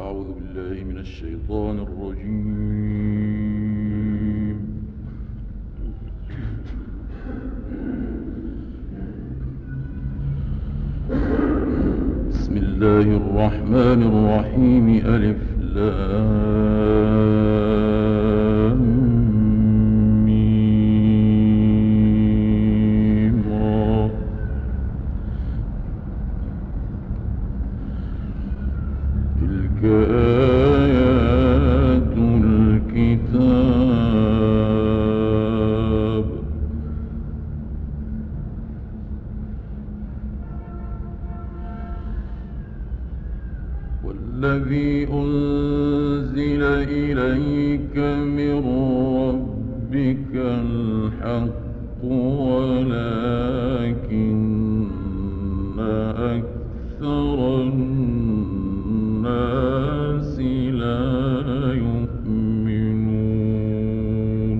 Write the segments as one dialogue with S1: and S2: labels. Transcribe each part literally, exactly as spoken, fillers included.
S1: أعوذ بالله من الشيطان الرجيم. بسم الله الرحمن الرحيم. ألف لام ميم را. تلك آيات الكتاب. والذي أنزل إليك من ربك الحق ولكن أكثر الناس لا يؤمنون.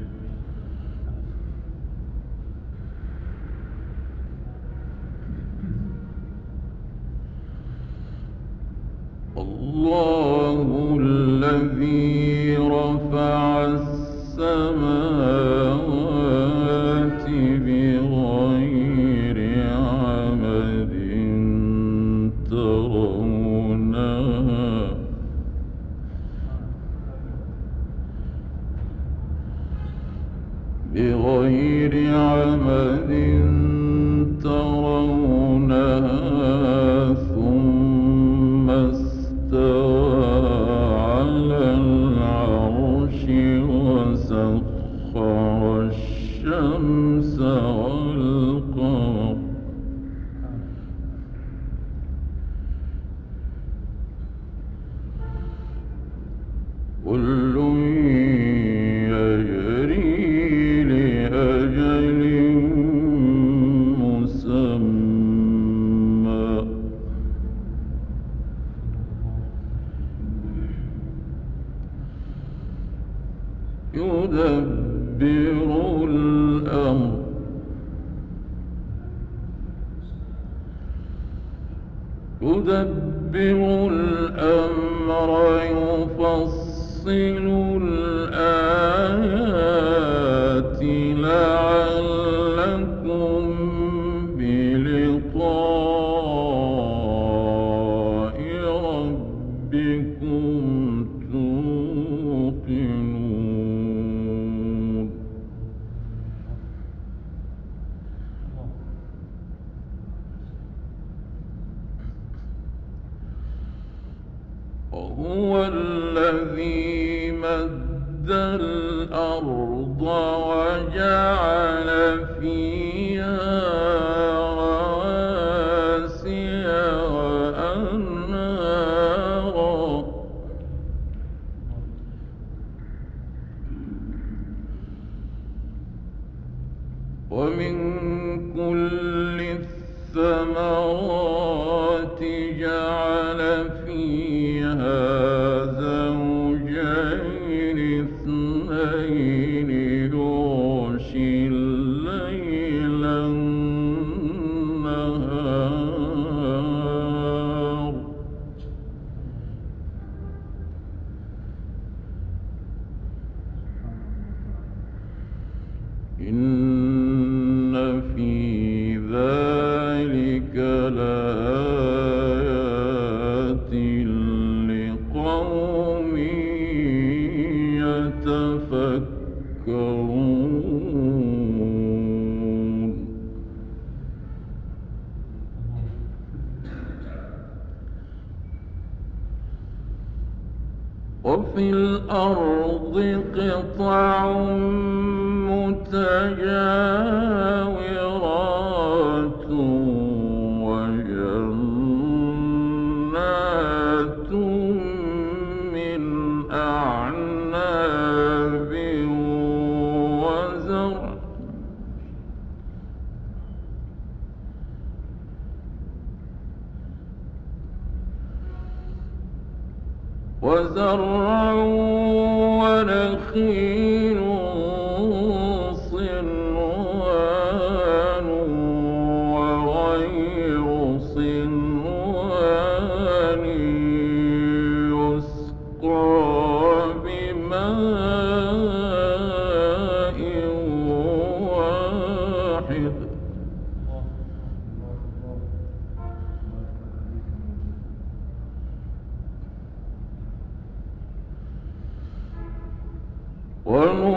S1: الله الذي رفع السماوات بغير عمد ترونها بغير عمد ترونها ثم استوى على العرش وسخر الشمس والقمر كل يجري لأجل مسمى يدبر الأمر يدبر الأمر يفصل الآيات لعلكم بلقاء ربكم توقنون. وهو الذي مد الأرض وجعل فيها رواسي وأنهارا ومن كل الثمرات جعل فيها زوجين اثنين يغشي الليل النهار إن في ذلك لآيات لقوم يتفكرون. وفي الأرض قطع متجاورات وجنات من أعناب وزرع وزرع ونخيل صنوان وغير صنوان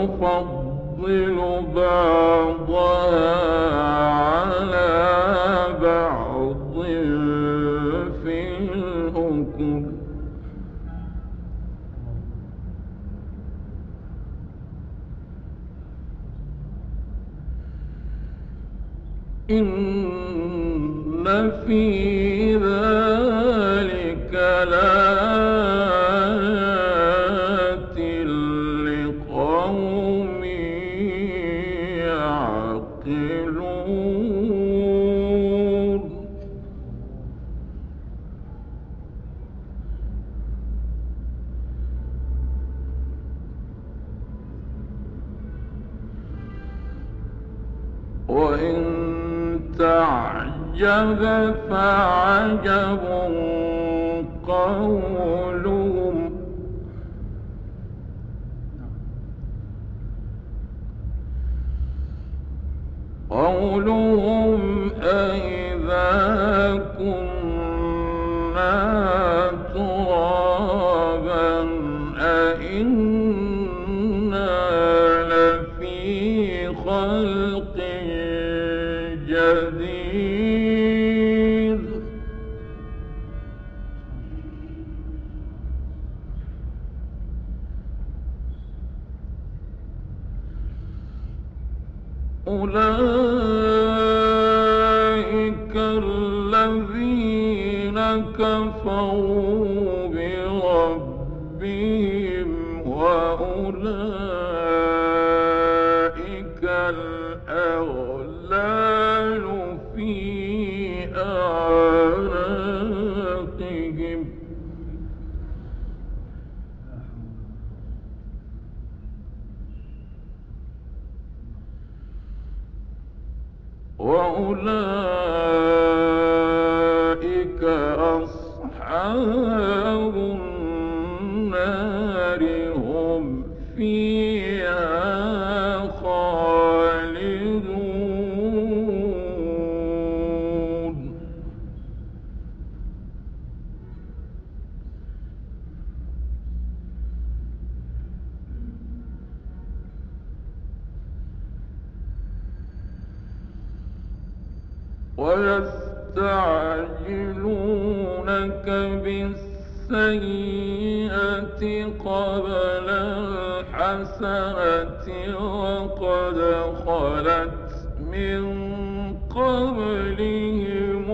S1: ونفضل بعضها على بعض في الحكم إن في ذلك لآيات لقوم يعقلون وإن تعجب فعجب قولهم قولهم أإذا كنا ترابا أإنا لفي خلق جديد أولئك الذين كفروا بربهم وأولئك الأغلال في أعناقهم وأولئك أصحاب النار هم فيها خالدون ويستعجلونك بالسيئة قبل الحسنة وقد خلت من قبلهم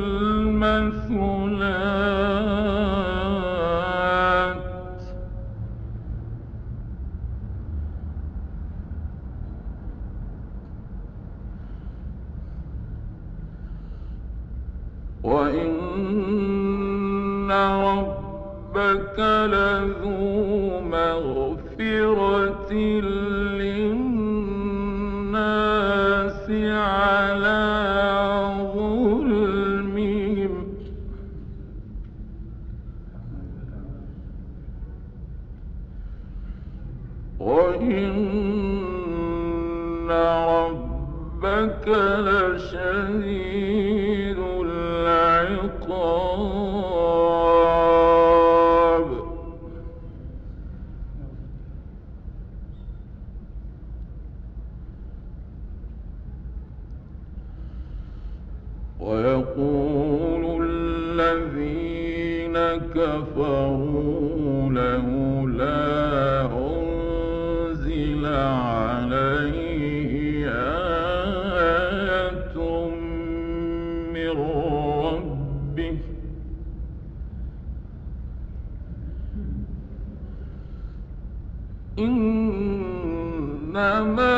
S1: المثلات وإن ربك لذو مغفرة للناس على ظلمهم وإن ربك لشديد العقاب ويقول الذين كفروا لولا أنزل عليه آية من ربه إنما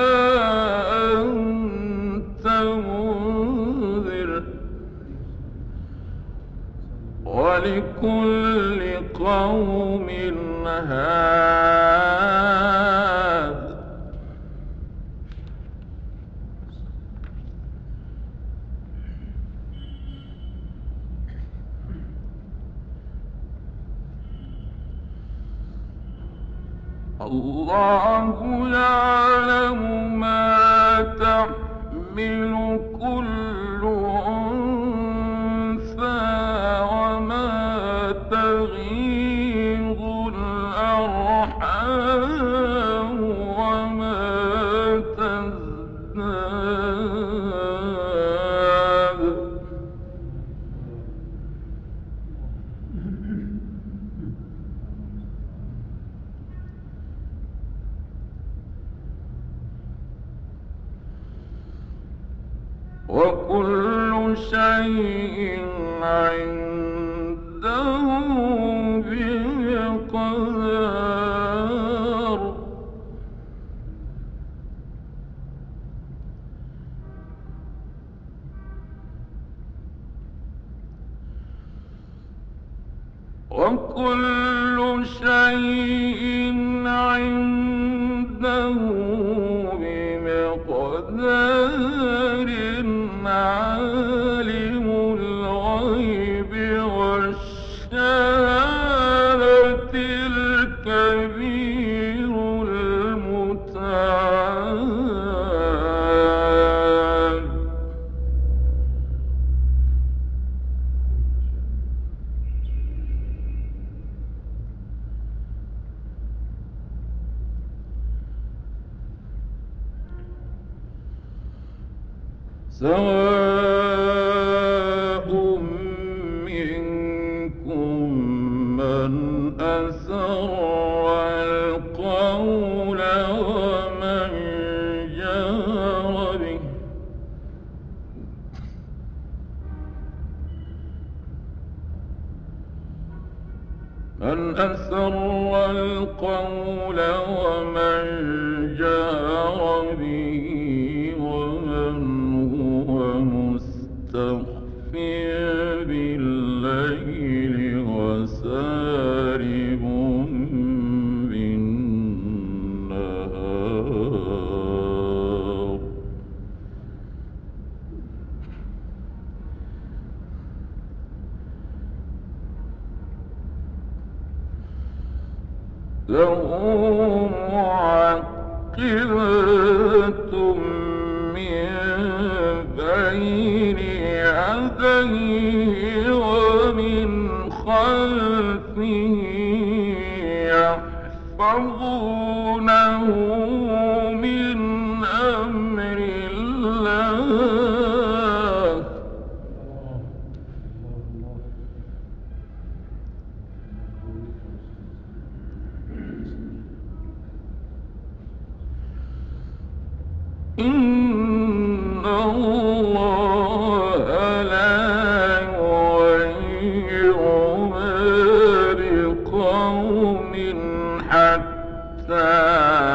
S1: أنت منذر ولكل قوم هاد الله يعلم ما تحمل كل أنثى وما تغيض الأرحام وما شيء عنده بقدر وكل شيء عنده بمقدار عالم الغيب والشهادة الكبير المتعال سواء منكم من أسر القول ومن جهر به من أسر القول ومن جهر به ومن هو مستخف بالليل وسارب بالنهار له معقبات من بين يديه ومن خلفه يحفظونه من أمر الله إن الله لا يغير ما بقوم حتى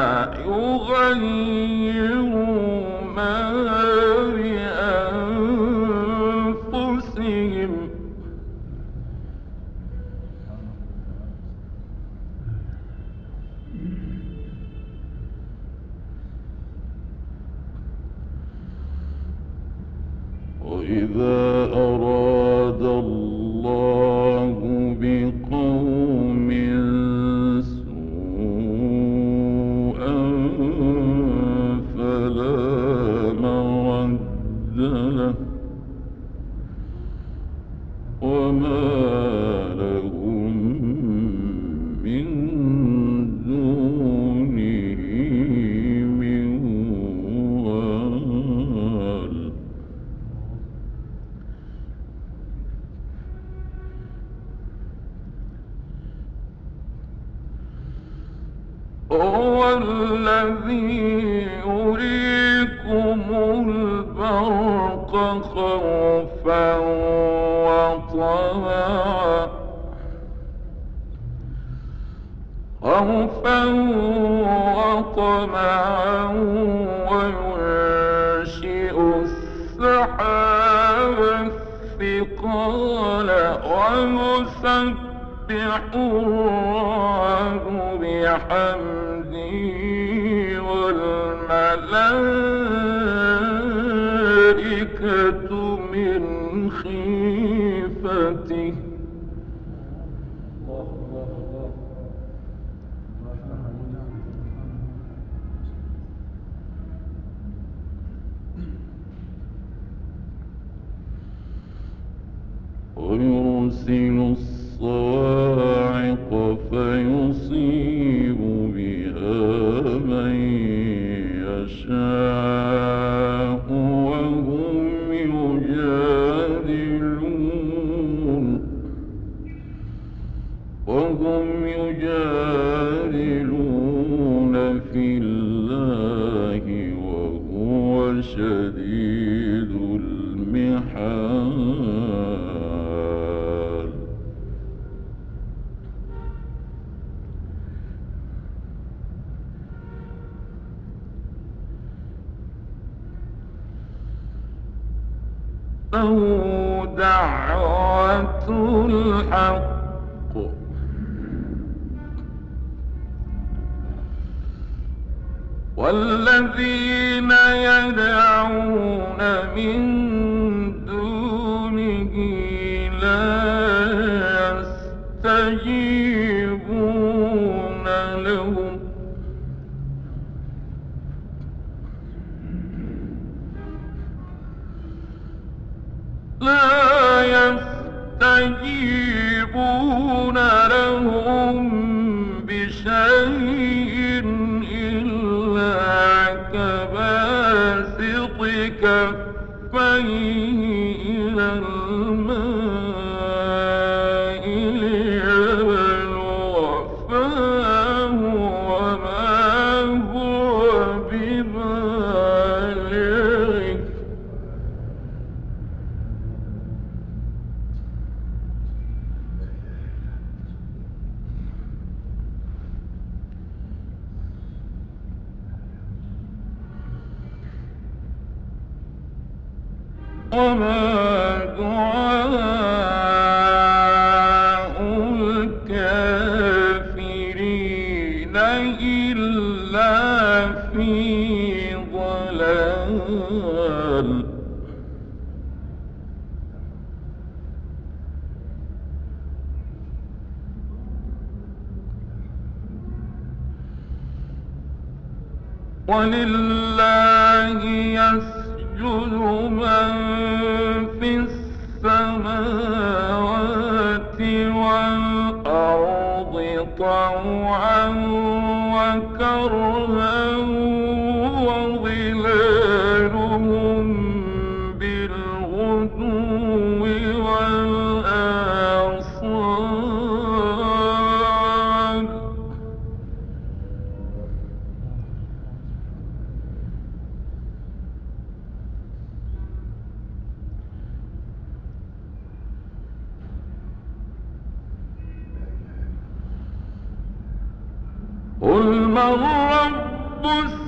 S1: يغيروا ما بأنفسهم وإذا أراد الله بقوم سوءا فلا مرد له وما لهم من دونه من وال هو الذي يريكم البرق خوفا وطمعا خوفا وطمعا وينشئ السحاب الثقال ويسبح الرعد بحمده والملائكة من خيفته ويرسل الصواعق فيصيب بها من يشاء وهم يجادلون وهم يجادلون في الله وهو شديد المحال دعوة الحق والذين يدعون من دونه لا يستجيبون لهم لا يستجيبون لهم بشيء إلا كباسط كفيه إلى الماء ليبلغ فاه وما هو ببالغه وما دعاء الكافرين إلا في ضلال ولله يسجد من في السماوات والأرض طوعا وكرها وظلالهم بالغدو والآصال قل من رب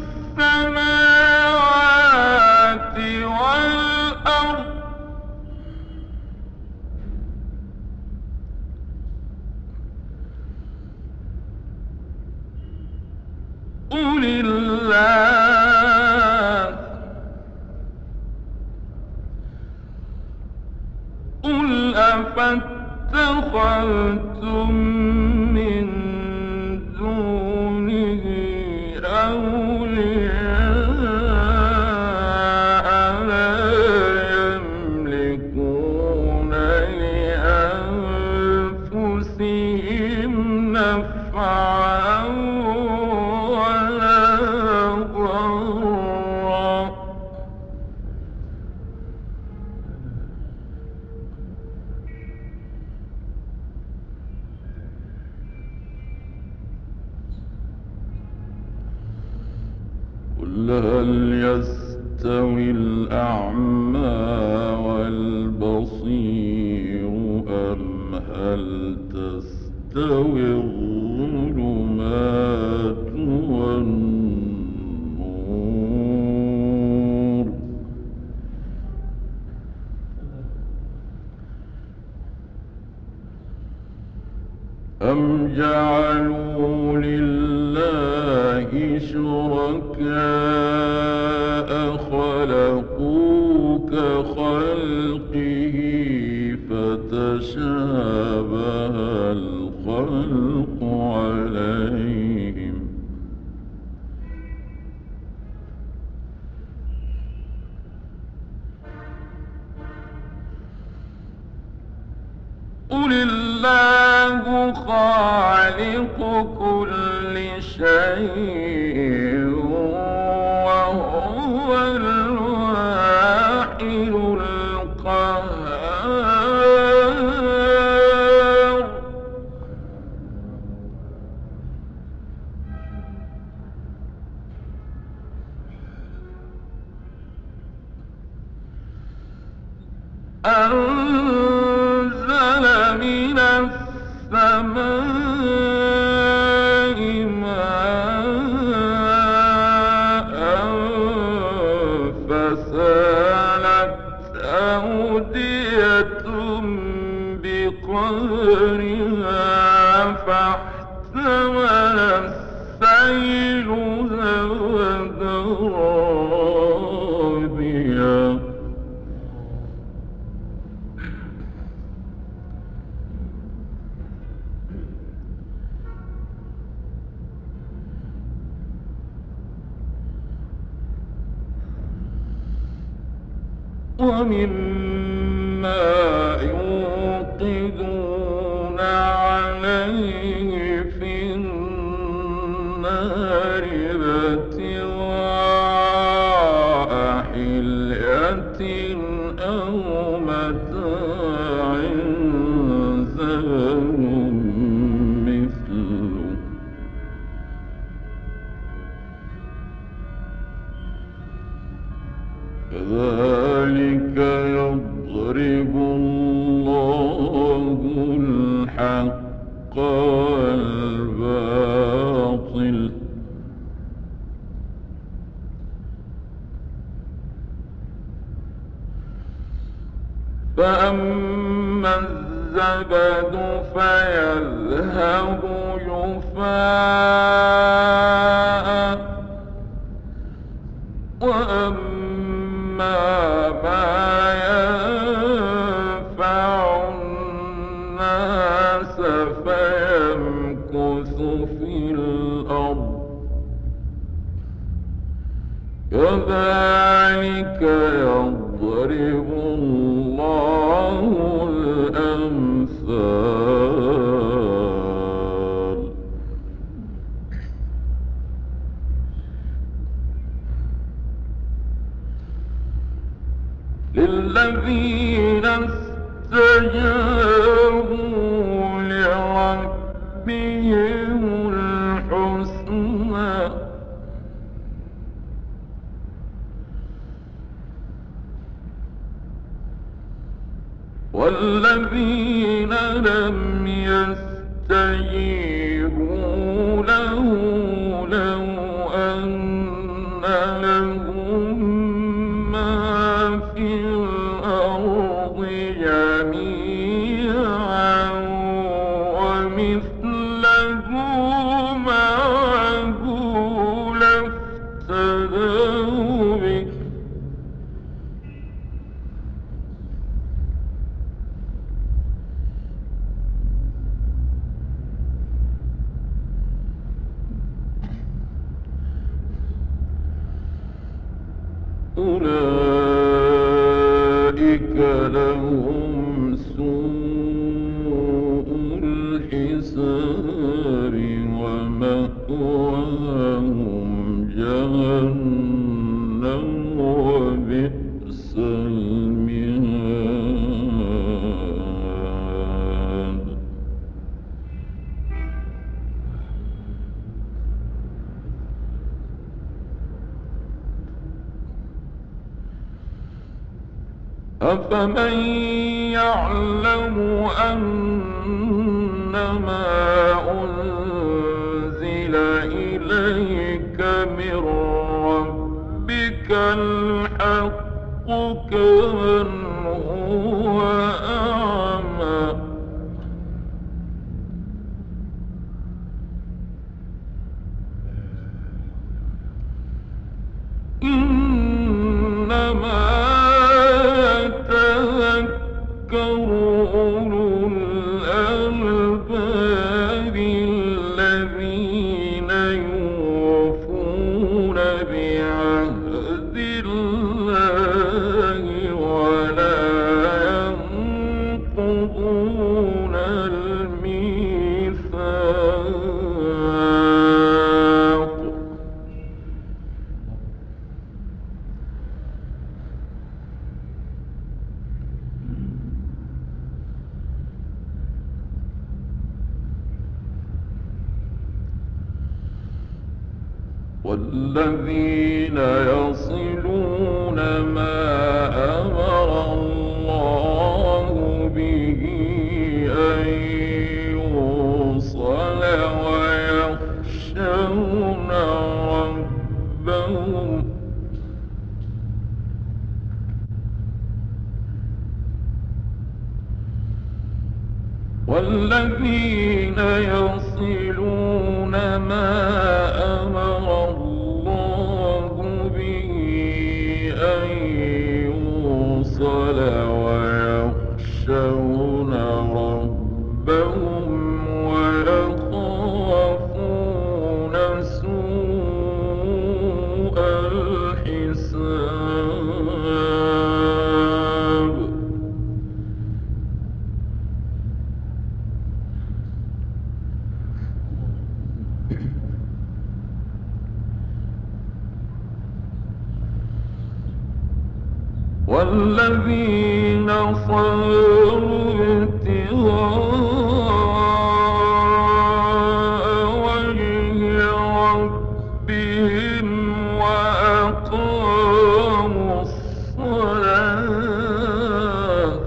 S1: السماوات والأرض قل الله قل أفاتخذتم من دونه أولياء لا يملكون لأنفسهم نفعا ولا ضرا قل هل يستوي الأعمى والبصير أم هل تستوي الظلمات والنور أم جعلوا لله شركاء خلقوا كخلقه فتشابه الخلق عليهم قل الله خالق كل شيء وهو الواحد القهار أنزل من السماء ماء فسالت أودية بقدرها فاحتمل السيل زبدا رابيا ومما يوقدون عليه في النار ابتغاء حلية أو متاع زبد مثله كذلك يضرب الله الحق والباطل فأما الزبد فيذهب جفاء وأما ما ينفع الناس فيمكث في الأرض كذلك يضرب الله الأمثال للذين استجابوا لربهم الحسنى والذين لم يستجيبوا له لو أن لهم ما في الأرض جميعا ومثله معه لافتدوا به أولئك لهم سوء الحساب ومأواهم جهنم وبئس المهاد أفمن يعلم أنما أنزل إليك من ربك الحق كمن هو أعمى إنما أولو الألباب الذين يوفون بعهد الله ولا ينقضون الميثاق والذين يصلون ما أمر الله به أن يوصل ويخشون ربهم والذين يصلون ما أمر الله به أن يوصل ويخشون ربهم ويخافون سوء الحساب. والذين صبروا ابتغاء وجه ربهم وأقاموا الصلاة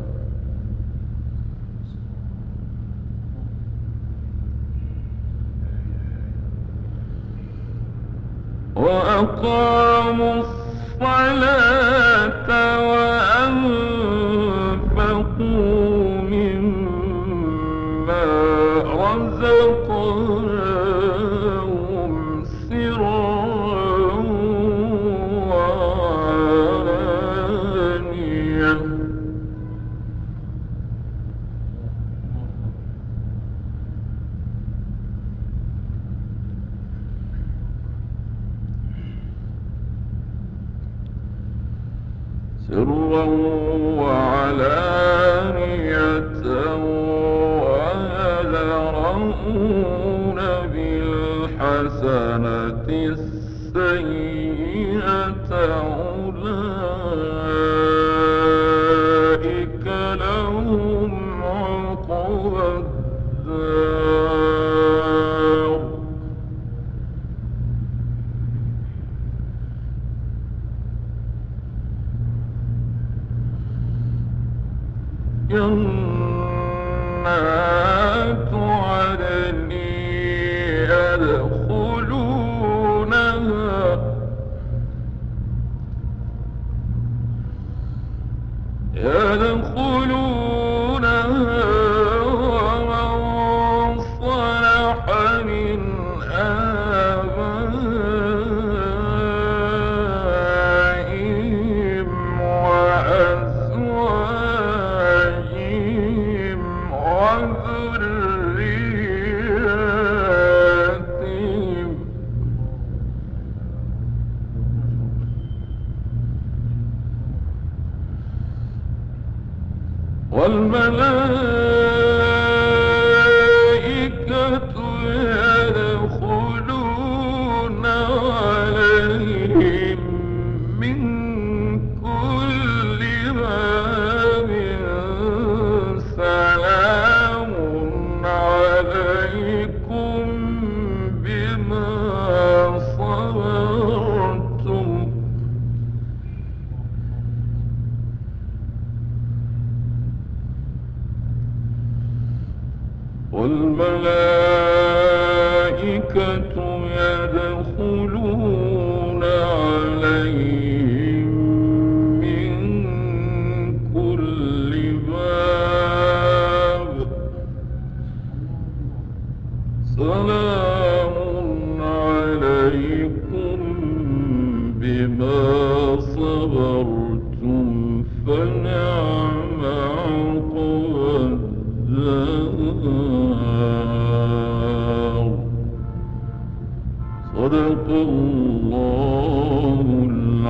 S1: وأقاموا الصلاة وأنفقوا مما رزقناهم سرا وعلانية سرا وعلانية ويدرؤون بالحسنة السيئة أولئك لهم عقبى الدار. جنات عدن يدخلونها يدخلونها ومن صلح من آبائهم وأزواجهم وذرياتهم والملائكة يدخلون عليهم من كل باب سلام عليكم بما صبرتم والملائكة يدخلون عليهم من كل باب سلام عليكم بما صبرتم فنعم عقبى الدار. صدق الله